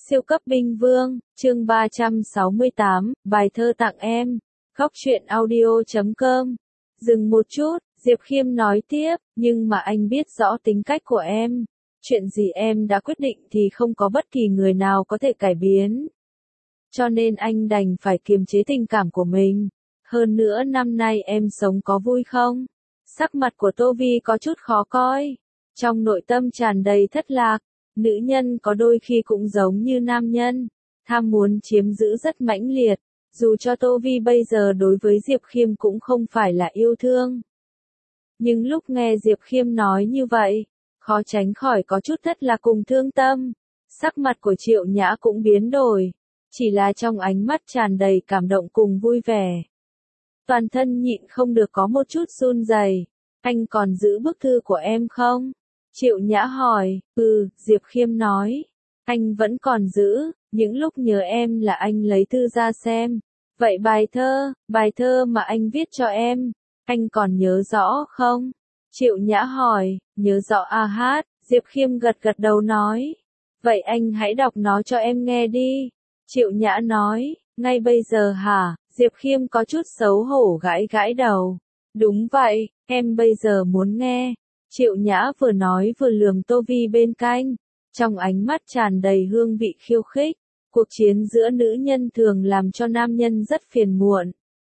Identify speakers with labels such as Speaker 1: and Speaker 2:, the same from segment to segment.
Speaker 1: Siêu cấp binh vương, chương 368, bài thơ tặng em. Góc truyện audio.com. Dừng một chút, Diệp Khiêm nói tiếp, nhưng mà anh biết rõ tính cách của em. Chuyện gì em đã quyết định thì không có bất kỳ người nào có thể cải biến. Cho nên anh đành phải kiềm chế tình cảm của mình. Hơn nữa năm nay em sống có vui không? Sắc mặt của Tô Vi có chút khó coi. Trong nội tâm tràn đầy thất lạc. Nữ nhân có đôi khi cũng giống như nam nhân, tham muốn chiếm giữ rất mãnh liệt, dù cho Tô Vi bây giờ đối với Diệp Khiêm cũng không phải là yêu thương. Nhưng lúc nghe Diệp Khiêm nói như vậy, khó tránh khỏi có chút thất lạc cùng thương tâm, sắc mặt của Triệu Nhã cũng biến đổi, chỉ là trong ánh mắt tràn đầy cảm động cùng vui vẻ. Toàn thân nhịn không được có một chút run rẩy. Anh còn giữ bức thư của em không? Triệu Nhã hỏi, Diệp Khiêm nói, anh vẫn còn giữ, những lúc nhớ em là anh lấy thư ra xem. Vậy bài thơ mà anh viết cho em, anh còn nhớ rõ không? Triệu Nhã hỏi, nhớ rõ a hát, Diệp Khiêm gật gật đầu nói. Vậy anh hãy đọc nó cho em nghe đi. Triệu Nhã nói, ngay bây giờ hả? Diệp Khiêm có chút xấu hổ gãi gãi đầu. Đúng vậy, em bây giờ muốn nghe. Triệu Nhã vừa nói vừa lườm Tô Vi bên cạnh, trong ánh mắt tràn đầy hương vị khiêu khích. Cuộc chiến giữa nữ nhân thường làm cho nam nhân rất phiền muộn.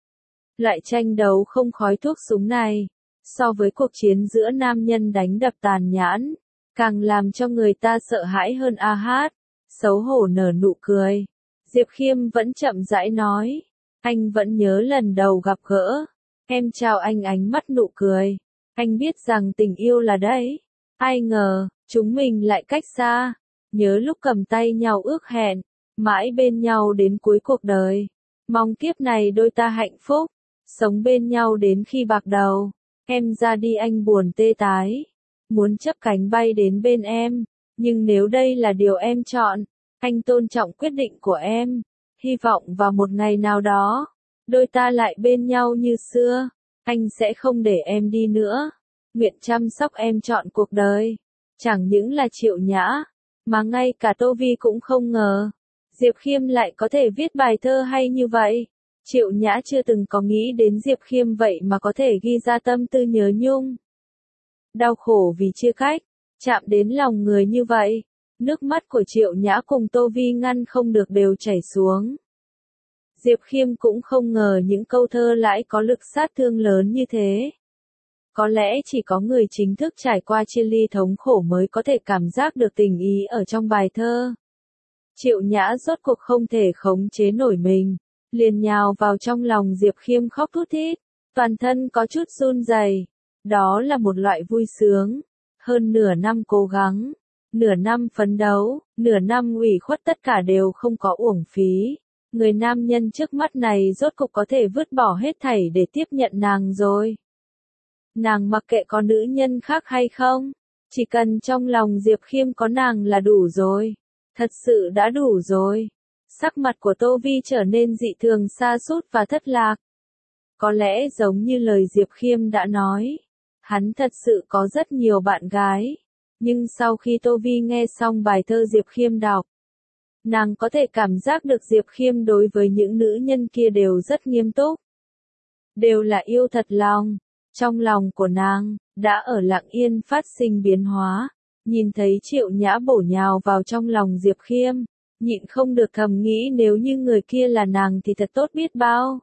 Speaker 1: Loại tranh đấu không khói thuốc súng này, so với cuộc chiến giữa nam nhân đánh đập tàn nhẫn, càng làm cho người ta sợ hãi hơn a hát. Xấu hổ nở nụ cười. Diệp Khiêm vẫn chậm rãi nói, anh vẫn nhớ lần đầu gặp gỡ, em chào anh ánh mắt nụ cười. Anh biết rằng tình yêu là đấy. Ai ngờ, chúng mình lại cách xa. Nhớ lúc cầm tay nhau ước hẹn, mãi bên nhau đến cuối cuộc đời. Mong kiếp này đôi ta hạnh phúc, sống bên nhau đến khi bạc đầu. Em ra đi anh buồn tê tái, muốn chắp cánh bay đến bên em. Nhưng nếu đây là điều em chọn, anh tôn trọng quyết định của em. Hy vọng vào một ngày nào đó, đôi ta lại bên nhau như xưa. Anh sẽ không để em đi nữa, nguyện chăm sóc em trọn cuộc đời. Chẳng những là Triệu Nhã, mà ngay cả Tô Vi cũng không ngờ, Diệp Khiêm lại có thể viết bài thơ hay như vậy. Triệu Nhã chưa từng có nghĩ đến Diệp Khiêm vậy mà có thể ghi ra tâm tư nhớ nhung. Đau khổ vì chia cách, chạm đến lòng người như vậy, nước mắt của Triệu Nhã cùng Tô Vi ngăn không được đều chảy xuống. Diệp Khiêm cũng không ngờ những câu thơ lại có lực sát thương lớn như thế. Có lẽ chỉ có người chính thức trải qua chia ly thống khổ mới có thể cảm giác được tình ý ở trong bài thơ. Triệu Nhã rốt cuộc không thể khống chế nổi mình, liền nhào vào trong lòng Diệp Khiêm khóc thút thít, toàn thân có chút run rẩy. Đó là một loại vui sướng. Hơn nửa năm cố gắng, nửa năm phấn đấu, nửa năm ủy khuất tất cả đều không có uổng phí. Người nam nhân trước mắt này rốt cục có thể vứt bỏ hết thảy để tiếp nhận nàng rồi. Nàng mặc kệ có nữ nhân khác hay không, chỉ cần trong lòng Diệp Khiêm có nàng là đủ rồi. Thật sự đã đủ rồi. Sắc mặt của Tô Vi trở nên dị thường sa sút và thất lạc. Có lẽ giống như lời Diệp Khiêm đã nói, hắn thật sự có rất nhiều bạn gái. Nhưng sau khi Tô Vi nghe xong bài thơ Diệp Khiêm đọc, nàng có thể cảm giác được Diệp Khiêm đối với những nữ nhân kia đều rất nghiêm túc. Đều là yêu thật lòng. Trong lòng của nàng, đã ở lặng yên phát sinh biến hóa. Nhìn thấy Triệu Nhã bổ nhào vào trong lòng Diệp Khiêm, nhịn không được thầm nghĩ nếu như người kia là nàng thì thật tốt biết bao.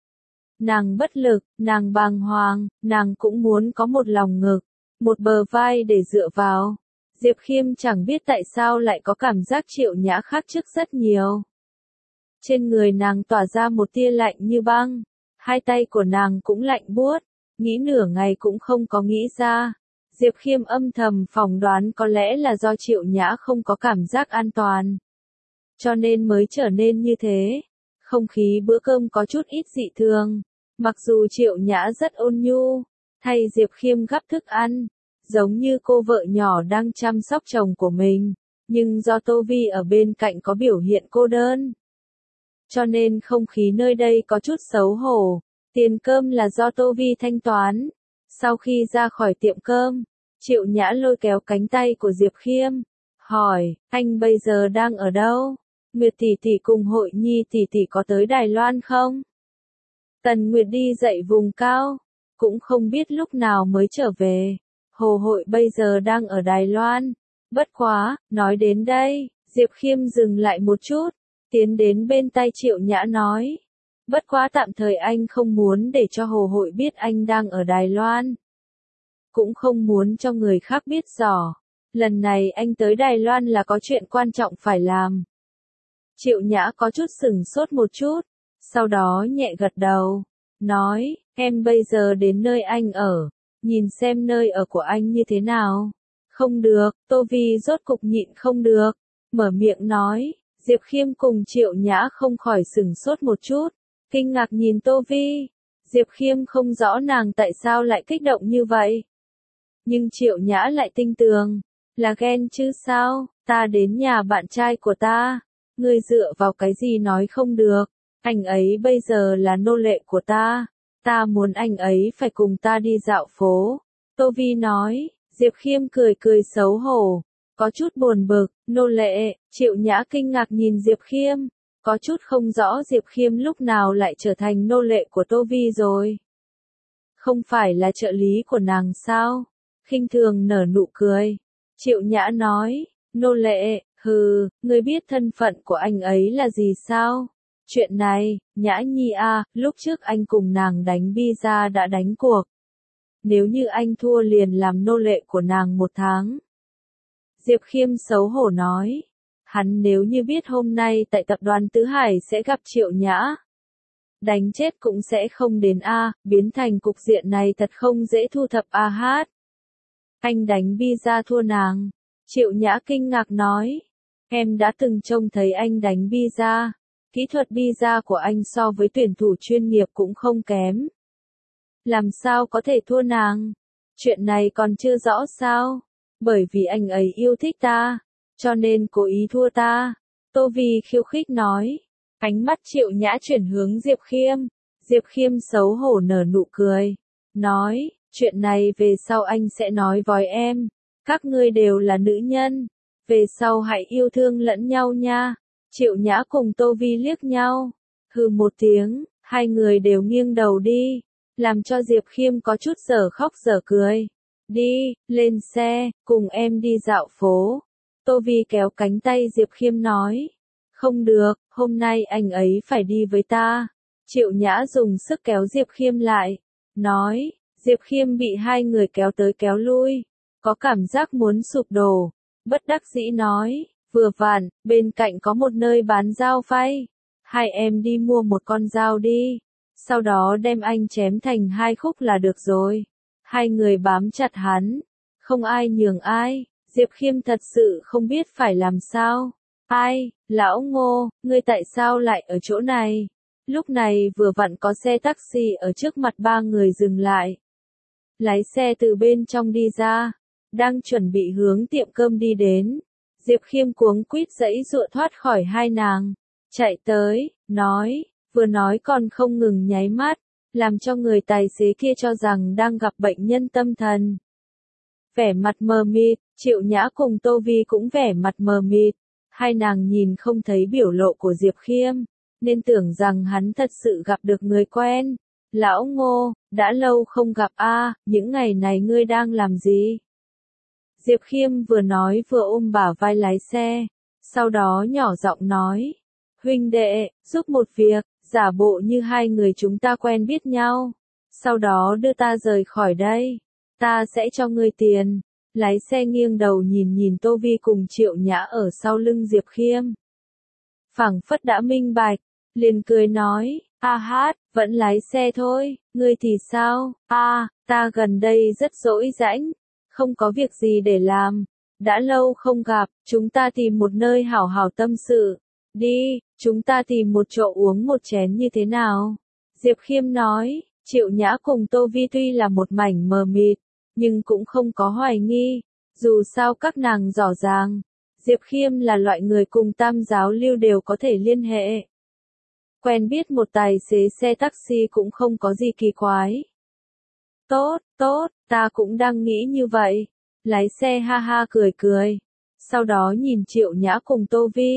Speaker 1: Nàng bất lực, nàng bàng hoàng, nàng cũng muốn có một lòng ngực, một bờ vai để dựa vào. Diệp Khiêm chẳng biết tại sao lại có cảm giác Triệu Nhã khác trước rất nhiều. Trên người nàng tỏa ra một tia lạnh như băng, hai tay của nàng cũng lạnh buốt, nghĩ nửa ngày cũng không có nghĩ ra. Diệp Khiêm âm thầm phỏng đoán có lẽ là do Triệu Nhã không có cảm giác an toàn, cho nên mới trở nên như thế. Không khí bữa cơm có chút ít dị thường, mặc dù Triệu Nhã rất ôn nhu, thay Diệp Khiêm gắp thức ăn, giống như cô vợ nhỏ đang chăm sóc chồng của mình, nhưng do Tô Vi ở bên cạnh có biểu hiện cô đơn, cho nên không khí nơi đây có chút xấu hổ. Tiền cơm là do Tô Vi thanh toán. Sau khi ra khỏi tiệm cơm, Triệu Nhã lôi kéo cánh tay của Diệp Khiêm, hỏi, anh bây giờ đang ở đâu? Nguyệt tỷ tỷ cùng Hội Nhi tỷ tỷ có tới Đài Loan không? Tần Nguyệt đi dậy vùng cao, cũng không biết lúc nào mới trở về. Hồ Hội bây giờ đang ở Đài Loan. Bất quá, nói đến đây, Diệp Khiêm dừng lại một chút, tiến đến bên tai Triệu Nhã nói. Bất quá tạm thời anh không muốn để cho Hồ Hội biết anh đang ở Đài Loan. Cũng không muốn cho người khác biết rõ. Lần này anh tới Đài Loan là có chuyện quan trọng phải làm. Triệu Nhã có chút sửng sốt một chút, sau đó nhẹ gật đầu, nói, em bây giờ đến nơi anh ở, nhìn xem nơi ở của anh như thế nào. Không được, Tô Vi rốt cục nhịn không được, mở miệng nói, Diệp Khiêm cùng Triệu Nhã không khỏi sửng sốt một chút, kinh ngạc nhìn Tô Vi. Diệp Khiêm không rõ nàng tại sao lại kích động như vậy. Nhưng Triệu Nhã lại tinh tường, là ghen chứ sao, ta đến nhà bạn trai của ta. Ngươi dựa vào cái gì nói không được, anh ấy bây giờ là nô lệ của ta muốn anh ấy phải cùng ta đi dạo phố. Tô Vi nói, Diệp Khiêm cười cười xấu hổ, có chút buồn bực, nô lệ, Triệu Nhã kinh ngạc nhìn Diệp Khiêm, có chút không rõ Diệp Khiêm lúc nào lại trở thành nô lệ của Tô Vi rồi. Không phải là trợ lý của nàng sao? Khinh thường nở nụ cười. Triệu Nhã nói, nô lệ, hừ, ngươi biết thân phận của anh ấy là gì sao? Chuyện này, Nhã Nhi à, lúc trước anh cùng nàng đánh bi-a đã đánh cuộc. Nếu như anh thua liền làm nô lệ của nàng 1 tháng. Diệp Khiêm xấu hổ nói, hắn nếu như biết hôm nay tại tập đoàn Tứ Hải sẽ gặp Triệu Nhã, đánh chết cũng sẽ không đến a, biến thành cục diện này thật không dễ thu thập a hát. Anh đánh bi-a thua nàng. Triệu Nhã kinh ngạc nói, em đã từng trông thấy anh đánh bi-a, kỹ thuật bi-a của anh so với tuyển thủ chuyên nghiệp cũng không kém. Làm sao có thể thua nàng? Chuyện này còn chưa rõ sao? Bởi vì anh ấy yêu thích ta, cho nên cố ý thua ta. Tô Vi khiêu khích nói. Ánh mắt Triệu Nhã chuyển hướng Diệp Khiêm. Diệp Khiêm xấu hổ nở nụ cười. Nói, chuyện này về sau anh sẽ nói với em. Các ngươi đều là nữ nhân. Về sau hãy yêu thương lẫn nhau nha. Triệu Nhã cùng Tô Vi liếc nhau. Hừ một tiếng, hai người đều nghiêng đầu đi. Làm cho Diệp Khiêm có chút dở khóc dở cười. Đi, lên xe, cùng em đi dạo phố. Tô Vi kéo cánh tay Diệp Khiêm nói. Không được, hôm nay anh ấy phải đi với ta. Triệu Nhã dùng sức kéo Diệp Khiêm lại. Nói, Diệp Khiêm bị hai người kéo tới kéo lui. Có cảm giác muốn sụp đổ. Bất đắc dĩ nói, vừa vặn, bên cạnh có một nơi bán dao phay. Hai em đi mua một con dao đi. Sau đó đem anh chém thành 2 khúc là được rồi. Hai người bám chặt hắn. Không ai nhường ai. Diệp Khiêm thật sự không biết phải làm sao. Ai, lão Ngô, ngươi tại sao lại ở chỗ này? Lúc này vừa vặn có xe taxi ở trước mặt 3 người dừng lại. Lái xe từ bên trong đi ra. Đang chuẩn bị hướng tiệm cơm đi đến. Diệp Khiêm cuống quýt giãy giụa thoát khỏi hai nàng. Chạy tới, vừa nói còn không ngừng nháy mắt, làm cho người tài xế kia cho rằng đang gặp bệnh nhân tâm thần. Vẻ mặt mờ mịt, Triệu Nhã cùng Tô Vi cũng vẻ mặt mờ mịt. Hai nàng nhìn không thấy biểu lộ của Diệp Khiêm, nên tưởng rằng hắn thật sự gặp được người quen. Lão Ngô, đã lâu không gặp a, những ngày này ngươi đang làm gì? Diệp Khiêm vừa nói vừa ôm bả vai lái xe, sau đó nhỏ giọng nói, huynh đệ, giúp một việc, giả bộ như hai người chúng ta quen biết nhau, sau đó đưa ta rời khỏi đây, ta sẽ cho ngươi tiền. Lái xe nghiêng đầu nhìn Tô Vi cùng Triệu Nhã ở sau lưng Diệp Khiêm. Phảng phất đã minh bạch, liền cười nói, a hát, vẫn lái xe thôi, ngươi thì sao? Ta gần đây rất rỗi rãnh, không có việc gì để làm, đã lâu không gặp, chúng ta tìm một nơi hảo hảo tâm sự. Đi, chúng ta tìm một chỗ uống một chén như thế nào? Diệp Khiêm nói. Triệu Nhã cùng Tô Vi tuy là một mảnh mờ mịt, nhưng cũng không có hoài nghi, dù sao các nàng rõ ràng, Diệp Khiêm là loại người cùng tam giáo lưu đều có thể liên hệ. Quen biết một tài xế xe taxi cũng không có gì kỳ quái. Tốt, ta cũng đang nghĩ như vậy. Lái xe ha ha cười cười, sau đó nhìn Triệu Nhã cùng Tô Vi,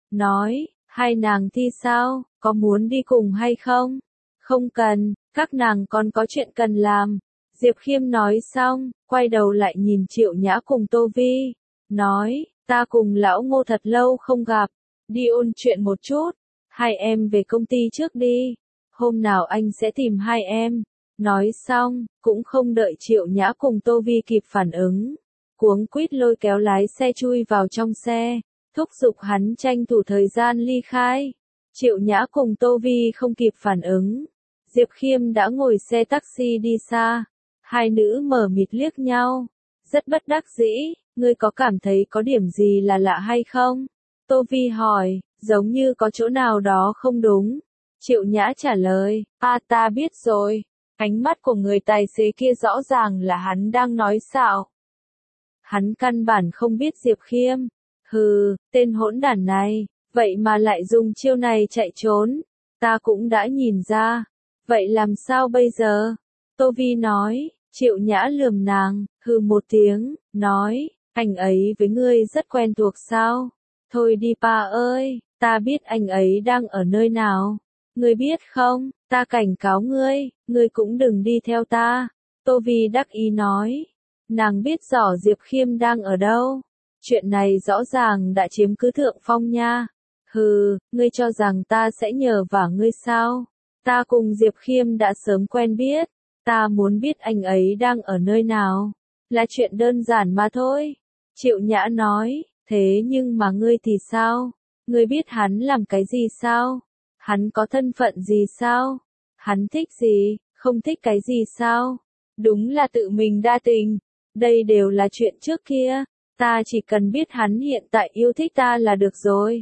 Speaker 1: nói, hai nàng thi sao, có muốn đi cùng hay không? Không cần, các nàng còn có chuyện cần làm. Diệp Khiêm nói xong, quay đầu lại nhìn Triệu Nhã cùng Tô Vi, nói, ta cùng lão Ngô thật lâu không gặp, đi ôn chuyện một chút, hai em về công ty trước đi, hôm nào anh sẽ tìm hai em. Nói xong, cũng không đợi Triệu Nhã cùng Tô Vi kịp phản ứng, cuống quýt lôi kéo lái xe chui vào trong xe, thúc giục hắn tranh thủ thời gian ly khai. Triệu Nhã cùng Tô Vi không kịp phản ứng, Diệp Khiêm đã ngồi xe taxi đi xa. Hai nữ mở mịt liếc nhau, rất bất đắc dĩ, ngươi có cảm thấy có điểm gì là lạ hay không? Tô Vi hỏi, giống như có chỗ nào đó không đúng. Triệu Nhã trả lời, ta biết rồi. Ánh mắt của người tài xế kia rõ ràng là hắn đang nói xạo. Hắn căn bản không biết Diệp Khiêm. Hừ, tên hỗn đản này, vậy mà lại dùng chiêu này chạy trốn. Ta cũng đã nhìn ra. Vậy làm sao bây giờ? Tô Vi nói. Triệu Nhã lườm nàng, hừ một tiếng, nói, anh ấy với ngươi rất quen thuộc sao? Thôi đi pa ơi, ta biết anh ấy đang ở nơi nào. Ngươi biết không, ta cảnh cáo ngươi cũng đừng đi theo ta. Tô Vi đắc ý nói, nàng biết rõ Diệp Khiêm đang ở đâu. Chuyện này rõ ràng đã chiếm cứ thượng phong nha. Hừ, ngươi cho rằng ta sẽ nhờ vả ngươi sao? Ta cùng Diệp Khiêm đã sớm quen biết. Ta muốn biết anh ấy đang ở nơi nào. Là chuyện đơn giản mà thôi. Triệu Nhã nói, thế nhưng mà ngươi thì sao? Ngươi biết hắn làm cái gì sao? Hắn có thân phận gì sao? Hắn thích gì, không thích cái gì sao? Đúng là tự mình đa tình. Đây đều là chuyện trước kia. Ta chỉ cần biết hắn hiện tại yêu thích ta là được rồi.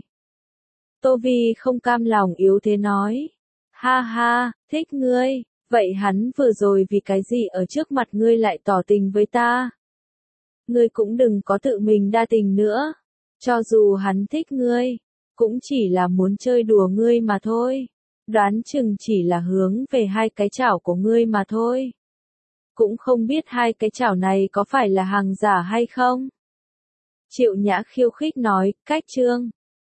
Speaker 1: Tô Vi không cam lòng yếu thế nói. Ha ha, thích ngươi. Vậy hắn vừa rồi vì cái gì ở trước mặt ngươi lại tỏ tình với ta? Ngươi cũng đừng có tự mình đa tình nữa. Cho dù hắn thích ngươi, cũng chỉ là muốn chơi đùa ngươi mà thôi. Đoán chừng chỉ là hướng về hai cái chảo của ngươi mà thôi. Cũng không biết hai cái chảo này có phải là hàng giả hay không? Triệu Nhã khiêu khích nói, cách trương.